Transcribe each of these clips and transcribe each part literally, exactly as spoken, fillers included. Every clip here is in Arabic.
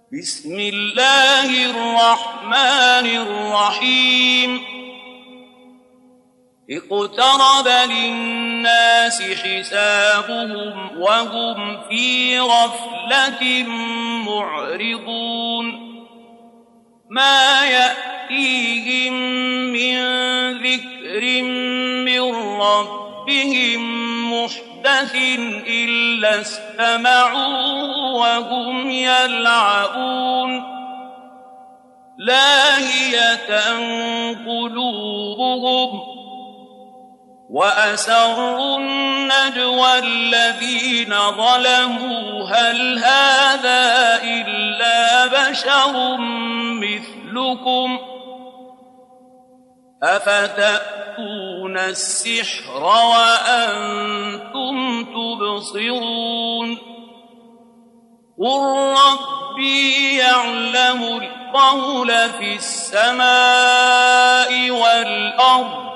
بسم الله الرحمن الرحيم اقترب للناس حسابهم وهم في غفلة معرضون ما يأتيهم من ذكر من ربهم محدث إلا استمعوا وهم يلعبون لاهية قلوبهم وأسروا النجوى الذين ظلموا هل هذا إلا بشر مثلكم أفتأتون السحر وأنتم تبصرون قل ربي يعلم القول في السماء والأرض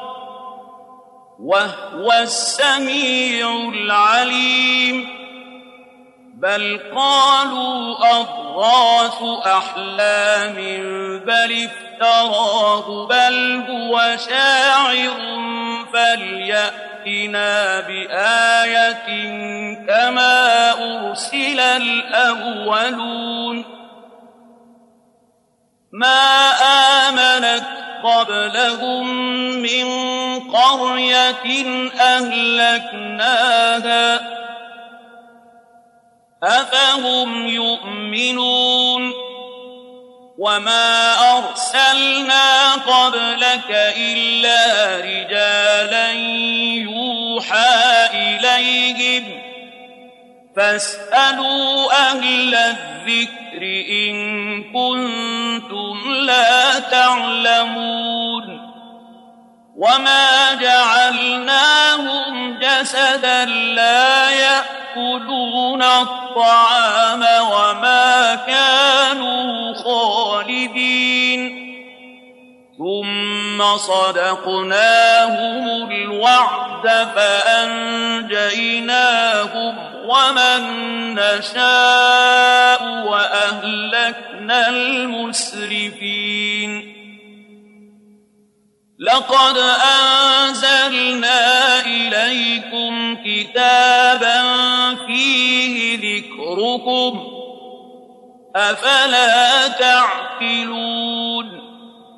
وهو السميع العليم بل قالوا أضغاث أحلام بل افتراه بل هو شاعر فليأتنا بآية كما أرسل الأولون ما آمنت قبلهم من قرية أهلكناها أفهم يؤمنون وما أرسلنا قبلك إلا رجالا يوحى إليهم فاسألوا أهل الذكر إن كنتم لا تعلمون وما جعلناهم جسدا لا يأكلون الطعام وما كانوا خالدين ثم صدقناهم الوعد فأنجيناهم ومن نشاء وأهلكنا المسرفين لقد أنزلنا إليكم كتابا فيه ذكركم أفلا تعقلون